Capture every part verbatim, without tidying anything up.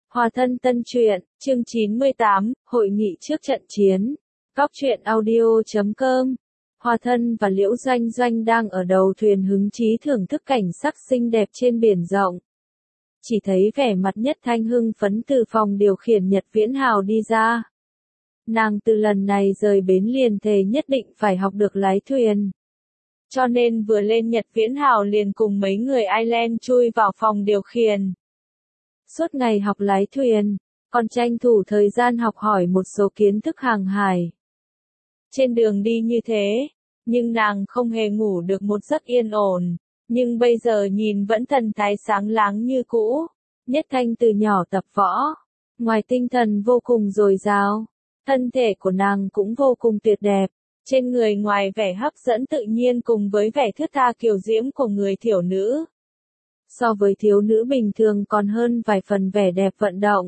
Hòa thân tân truyện, chương chín mươi tám, hội nghị trước trận chiến. Góc truyện audio chấm com. Hòa thân và Liễu Doanh Doanh đang ở đầu thuyền hứng chí thưởng thức cảnh sắc xinh đẹp trên biển rộng. Chỉ thấy vẻ mặt Nhất Thanh hưng phấn từ phòng điều khiển Nhật Viễn Hào đi ra. Nàng từ lần này rời bến liền thề nhất định phải học được lái thuyền. Cho nên vừa lên Nhật Viễn Hào liền cùng mấy người Ireland chui vào phòng điều khiển. Suốt ngày học lái thuyền, còn tranh thủ thời gian học hỏi một số kiến thức hàng hải. Trên đường đi như thế, nhưng nàng không hề ngủ được một giấc yên ổn, nhưng bây giờ nhìn vẫn thần thái sáng láng như cũ. Nhất Thanh từ nhỏ tập võ, ngoài tinh thần vô cùng dồi dào, thân thể của nàng cũng vô cùng tuyệt đẹp. Trên người ngoài vẻ hấp dẫn tự nhiên cùng với vẻ thướt tha kiều diễm của người thiểu nữ. So với thiếu nữ bình thường còn hơn vài phần vẻ đẹp vận động.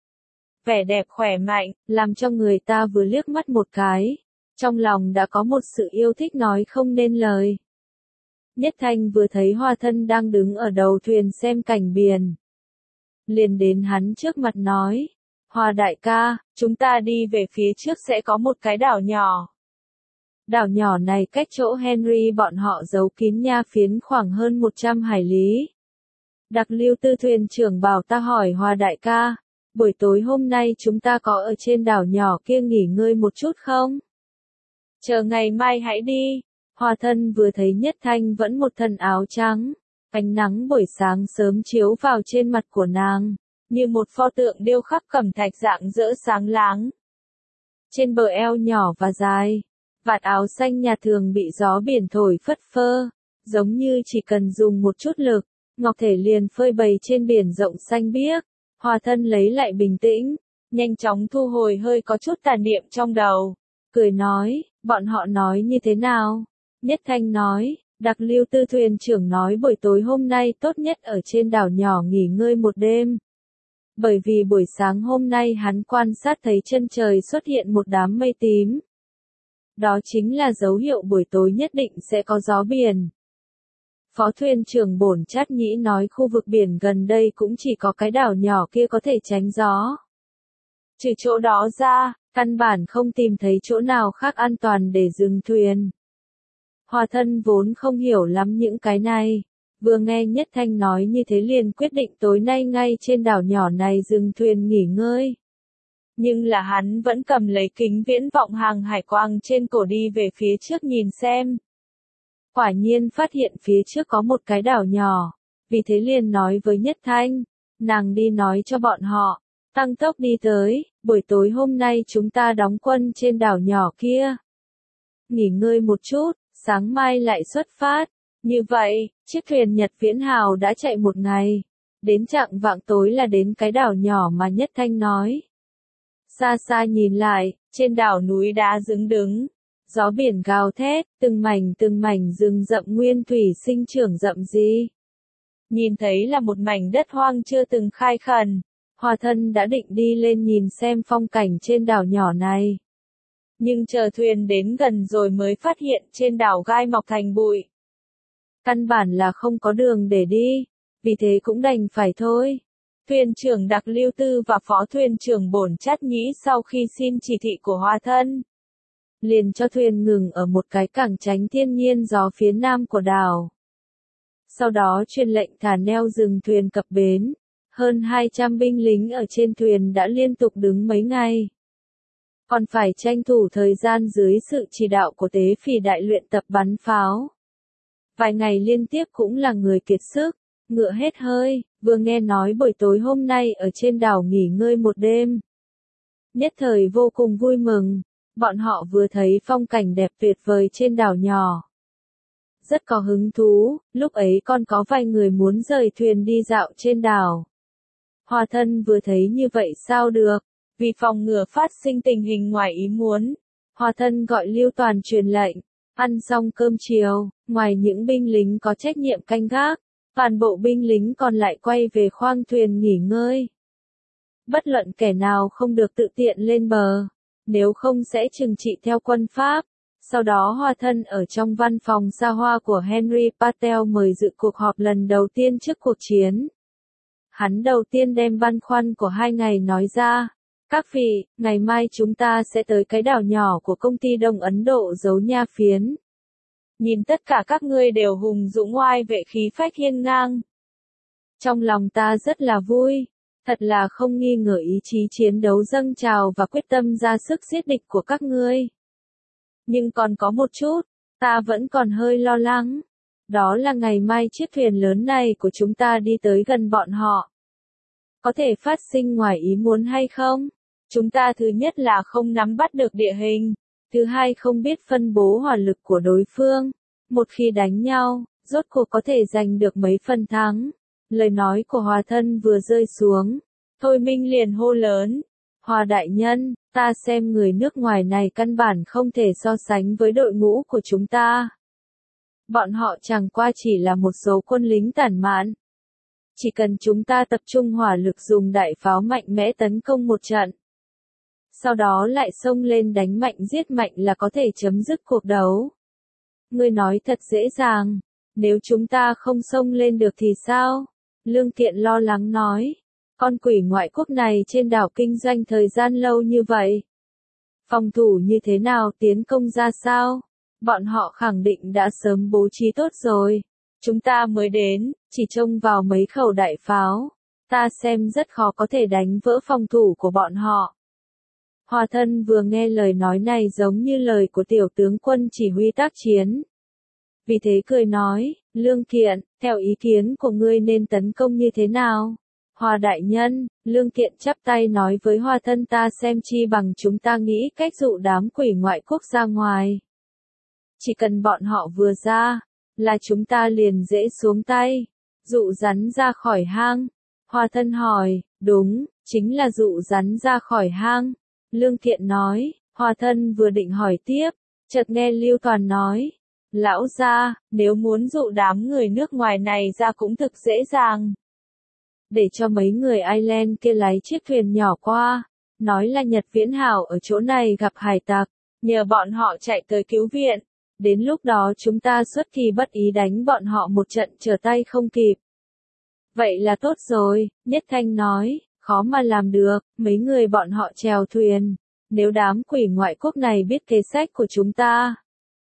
Vẻ đẹp khỏe mạnh, làm cho người ta vừa liếc mắt một cái, trong lòng đã có một sự yêu thích nói không nên lời. Nhất Thanh vừa thấy Hòa thân đang đứng ở đầu thuyền xem cảnh biển. Liền đến hắn trước mặt nói, Hòa đại ca, chúng ta đi về phía trước sẽ có một cái đảo nhỏ. Đảo nhỏ này cách chỗ Henry bọn họ giấu kín nha phiến khoảng hơn một trăm hải lý. Đặc lưu tư thuyền trưởng bảo ta hỏi Hòa đại ca, buổi tối hôm nay chúng ta có ở trên đảo nhỏ kia nghỉ ngơi một chút không? Chờ ngày mai hãy đi. Hòa thân vừa thấy Nhất Thanh vẫn một thân áo trắng, ánh nắng buổi sáng sớm chiếu vào trên mặt của nàng, như một pho tượng điêu khắc cẩm thạch rạng rỡ sáng láng. Trên bờ eo nhỏ và dài, vạt áo xanh nhà thường bị gió biển thổi phất phơ, giống như chỉ cần dùng một chút lực, ngọc thể liền phơi bày trên biển rộng xanh biếc. Hòa thân lấy lại bình tĩnh, nhanh chóng thu hồi hơi có chút tà niệm trong đầu, cười nói, bọn họ nói như thế nào? Nhất Thanh nói, đặc lưu tư thuyền trưởng nói buổi tối hôm nay tốt nhất ở trên đảo nhỏ nghỉ ngơi một đêm. Bởi vì buổi sáng hôm nay hắn quan sát thấy chân trời xuất hiện một đám mây tím. Đó chính là dấu hiệu buổi tối nhất định sẽ có gió biển. Phó thuyền trưởng Bổn Trát Nhĩ nói khu vực biển gần đây cũng chỉ có cái đảo nhỏ kia có thể tránh gió. Trừ chỗ đó ra, căn bản không tìm thấy chỗ nào khác an toàn để dừng thuyền. Hòa thân vốn không hiểu lắm những cái này, vừa nghe Nhất Thanh nói như thế liền quyết định tối nay ngay trên đảo nhỏ này dừng thuyền nghỉ ngơi. Nhưng là hắn vẫn cầm lấy kính viễn vọng hàng hải quang trên cổ đi về phía trước nhìn xem. Quả nhiên phát hiện phía trước có một cái đảo nhỏ, vì thế liền nói với Nhất Thanh, nàng đi nói cho bọn họ, tăng tốc đi tới, buổi tối hôm nay chúng ta đóng quân trên đảo nhỏ kia. Nghỉ ngơi một chút, sáng mai lại xuất phát. Như vậy, chiếc thuyền Nhật Viễn Hào đã chạy một ngày, đến chạng vạng tối là đến cái đảo nhỏ mà Nhất Thanh nói. Xa xa nhìn lại, trên đảo núi đá dựng đứng. Gió biển gào thét, từng mảnh từng mảnh rừng rậm nguyên thủy sinh trưởng rậm rì. Nhìn thấy là một mảnh đất hoang chưa từng khai khẩn. Hòa thân đã định đi lên nhìn xem phong cảnh trên đảo nhỏ này. Nhưng chờ thuyền đến gần rồi mới phát hiện trên đảo gai mọc thành bụi. Căn bản là không có đường để đi, vì thế cũng đành phải thôi. Thuyền trưởng Đặc Lưu Tư và phó thuyền trưởng Bổn Trát Nhĩ sau khi xin chỉ thị của Hòa thân, liền cho thuyền ngừng ở một cái cảng tránh thiên nhiên gió phía nam của đảo. Sau đó truyền lệnh thả neo dừng thuyền cập bến. Hơn hai trăm binh lính ở trên thuyền đã liên tục đứng mấy ngày. Còn phải tranh thủ thời gian dưới sự chỉ đạo của Tế Phỉ đại luyện tập bắn pháo. Vài ngày liên tiếp cũng là người kiệt sức, ngựa hết hơi, vừa nghe nói buổi tối hôm nay ở trên đảo nghỉ ngơi một đêm. Nhất thời vô cùng vui mừng, bọn họ vừa thấy phong cảnh đẹp tuyệt vời trên đảo nhỏ. Rất có hứng thú, lúc ấy còn có vài người muốn rời thuyền đi dạo trên đảo. Hòa thân vừa thấy như vậy sao được, vì phòng ngừa phát sinh tình hình ngoài ý muốn. Hòa thân gọi Lưu Toàn truyền lệnh, ăn xong cơm chiều, ngoài những binh lính có trách nhiệm canh gác, toàn bộ binh lính còn lại quay về khoang thuyền nghỉ ngơi. Bất luận kẻ nào không được tự tiện lên bờ, nếu không sẽ trừng trị theo quân pháp. Sau đó Hòa thân ở trong văn phòng xa hoa của Henry Patel mời dự cuộc họp lần đầu tiên trước cuộc chiến. Hắn đầu tiên đem băn khoăn của hai ngày nói ra. Các vị, ngày mai chúng ta sẽ tới cái đảo nhỏ của công ty Đông Ấn Độ giấu nha phiến. Nhìn tất cả các ngươi đều hùng dũng oai vệ khí phách hiên ngang. Trong lòng ta rất là vui, thật là không nghi ngờ ý chí chiến đấu dâng trào và quyết tâm ra sức giết địch của các ngươi. Nhưng còn có một chút, ta vẫn còn hơi lo lắng. Đó là ngày mai chiếc thuyền lớn này của chúng ta đi tới gần bọn họ. Có thể phát sinh ngoài ý muốn hay không? Chúng ta thứ nhất là không nắm bắt được địa hình, thứ hai không biết phân bố hỏa lực của đối phương. Một khi đánh nhau, rốt cuộc có thể giành được mấy phần thắng. Lời nói của Hòa Thân vừa rơi xuống, Thôi Minh liền hô lớn. Hòa đại nhân, ta xem người nước ngoài này căn bản không thể so sánh với đội ngũ của chúng ta. Bọn họ chẳng qua chỉ là một số quân lính tản mạn. Chỉ cần chúng ta tập trung hỏa lực dùng đại pháo mạnh mẽ tấn công một trận. Sau đó lại xông lên đánh mạnh giết mạnh là có thể chấm dứt cuộc đấu. Ngươi nói thật dễ dàng, nếu chúng ta không xông lên được thì sao? Lương Kiện lo lắng nói. Con quỷ ngoại quốc này trên đảo kinh doanh thời gian lâu như vậy. Phòng thủ như thế nào, tiến công ra sao? Bọn họ khẳng định đã sớm bố trí tốt rồi. Chúng ta mới đến, chỉ trông vào mấy khẩu đại pháo. Ta xem rất khó có thể đánh vỡ phòng thủ của bọn họ. Hòa Thân vừa nghe lời nói này giống như lời của tiểu tướng quân chỉ huy tác chiến. Vì thế cười nói, Lương Kiện, theo ý kiến của ngươi nên tấn công như thế nào? Hòa đại nhân, Lương Kiện chắp tay nói với Hòa Thân ta xem chi bằng chúng ta nghĩ cách dụ đám quỷ ngoại quốc ra ngoài. Chỉ cần bọn họ vừa ra, là chúng ta liền dễ xuống tay, dụ rắn ra khỏi hang. Hòa Thân hỏi, đúng, chính là dụ rắn ra khỏi hang. Lương Kiện nói, Hòa Thân vừa định hỏi tiếp, chợt nghe Lưu Toàn nói, lão gia, nếu muốn dụ đám người nước ngoài này ra cũng thực dễ dàng. Để cho mấy người Ireland kia lái chiếc thuyền nhỏ qua, nói là Nhật Viễn Hảo ở chỗ này gặp hải tặc, nhờ bọn họ chạy tới cứu viện. Đến lúc đó chúng ta xuất kỳ bất ý đánh bọn họ một trận trở tay không kịp. Vậy là tốt rồi, Nhất Thanh nói, khó mà làm được, mấy người bọn họ chèo thuyền. Nếu đám quỷ ngoại quốc này biết kế sách của chúng ta,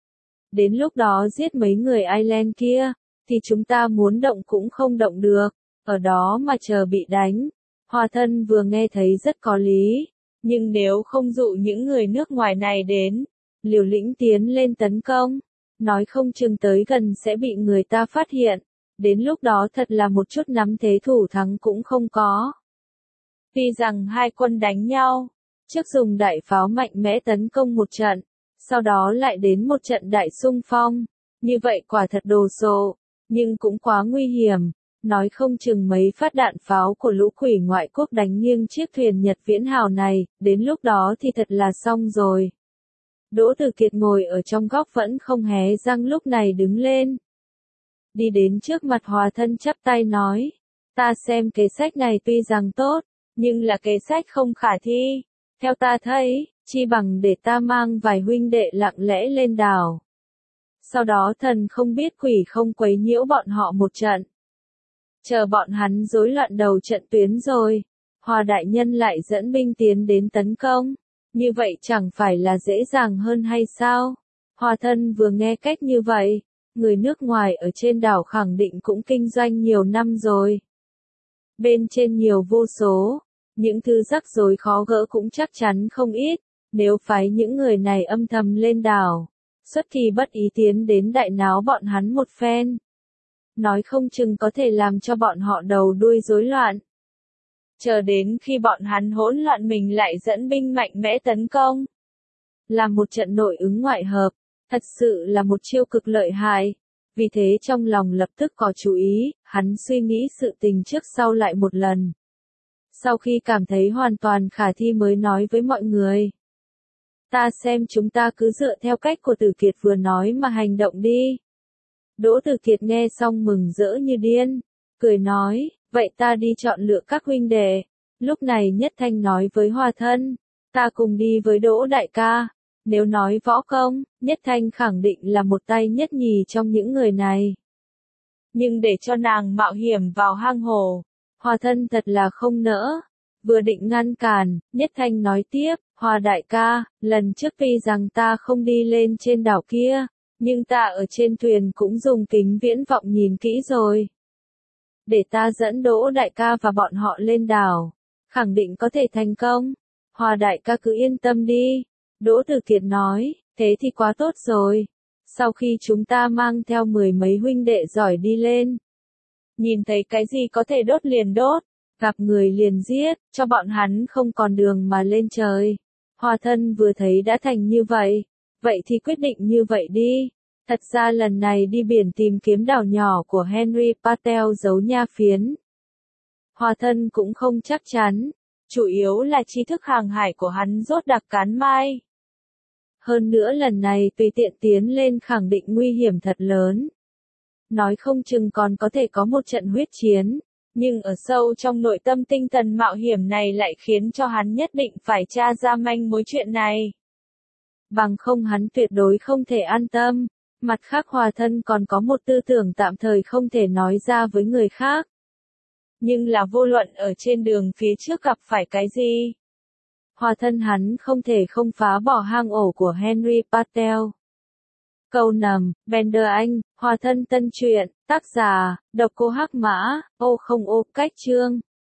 đến lúc đó giết mấy người Ireland kia, thì chúng ta muốn động cũng không động được, ở đó mà chờ bị đánh. Hòa Thân vừa nghe thấy rất có lý, nhưng nếu không dụ những người nước ngoài này đến, liều lĩnh tiến lên tấn công, nói không chừng tới gần sẽ bị người ta phát hiện, đến lúc đó thật là một chút nắm thế thủ thắng cũng không có. Tuy rằng hai quân đánh nhau, trước dùng đại pháo mạnh mẽ tấn công một trận, sau đó lại đến một trận đại xung phong, như vậy quả thật đồ sộ, nhưng cũng quá nguy hiểm, nói không chừng mấy phát đạn pháo của lũ quỷ ngoại quốc đánh nghiêng chiếc thuyền Nhật Viễn Hào này, đến lúc đó thì thật là xong rồi. Đỗ Tử Kiệt ngồi ở trong góc vẫn không hé răng lúc này đứng lên. Đi đến trước mặt Hòa Thân chắp tay nói, ta xem kế sách này tuy rằng tốt, nhưng là kế sách không khả thi. Theo ta thấy, chi bằng để ta mang vài huynh đệ lặng lẽ lên đảo. Sau đó thần không biết quỷ không quấy nhiễu bọn họ một trận. Chờ bọn hắn rối loạn đầu trận tuyến rồi, Hòa đại nhân lại dẫn binh tiến đến tấn công. Như vậy chẳng phải là dễ dàng hơn hay sao? Hòa Thân vừa nghe cách như vậy, người nước ngoài ở trên đảo khẳng định cũng kinh doanh nhiều năm rồi. Bên trên nhiều vô số, những thứ rắc rối khó gỡ cũng chắc chắn không ít, nếu phái những người này âm thầm lên đảo, xuất kỳ bất ý tiến đến đại náo bọn hắn một phen. Nói không chừng có thể làm cho bọn họ đầu đuôi rối loạn. Chờ đến khi bọn hắn hỗn loạn mình lại dẫn binh mạnh mẽ tấn công. Làm một trận nội ứng ngoại hợp, thật sự là một chiêu cực lợi hại. Vì thế trong lòng lập tức có chú ý, hắn suy nghĩ sự tình trước sau lại một lần. Sau khi cảm thấy hoàn toàn khả thi mới nói với mọi người. Ta xem chúng ta cứ dựa theo cách của Tử Kiệt vừa nói mà hành động đi. Đỗ Tử Kiệt nghe xong mừng rỡ như điên, cười nói, vậy ta đi chọn lựa các huynh đệ. Lúc này Nhất Thanh nói với Hòa Thân, ta cùng đi với Đỗ đại ca. Nếu nói võ công, Nhất Thanh khẳng định là một tay nhất nhì trong những người này. Nhưng để cho nàng mạo hiểm vào hang hồ, Hòa thân thật là không nỡ. Vừa định ngăn cản, Niết Thanh nói tiếp, Hòa đại ca, lần trước tuy rằng ta không đi lên trên đảo kia, nhưng ta ở trên thuyền cũng dùng kính viễn vọng nhìn kỹ rồi. Để ta dẫn Đỗ đại ca và bọn họ lên đảo, khẳng định có thể thành công. Hòa đại ca cứ yên tâm đi. Đỗ Tử Kiệt nói, thế thì quá tốt rồi. Sau khi chúng ta mang theo mười mấy huynh đệ giỏi đi lên, nhìn thấy cái gì có thể đốt liền đốt, gặp người liền giết, cho bọn hắn không còn đường mà lên trời. Hòa thân vừa thấy đã thành như vậy, vậy thì quyết định như vậy đi. Thật ra lần này đi biển tìm kiếm đảo nhỏ của Henry Patel giấu nha phiến, Hòa thân cũng không chắc chắn, chủ yếu là tri thức hàng hải của hắn rốt đặc cán mai. Hơn nữa lần này tùy tiện tiến lên khẳng định nguy hiểm thật lớn. Nói không chừng còn có thể có một trận huyết chiến, nhưng ở sâu trong nội tâm tinh thần mạo hiểm này lại khiến cho hắn nhất định phải tra ra manh mối chuyện này. Bằng không hắn tuyệt đối không thể an tâm. Mặt khác Hòa thân còn có một tư tưởng tạm thời không thể nói ra với người khác. Nhưng là vô luận ở trên đường phía trước gặp phải cái gì, Hòa thân hắn không thể không phá bỏ hang ổ của Henry Patel. Câu nằm, Bender Anh, Hòa thân tân truyện, tác giả, độc cô Hắc Mã, ô không ô, cách chương.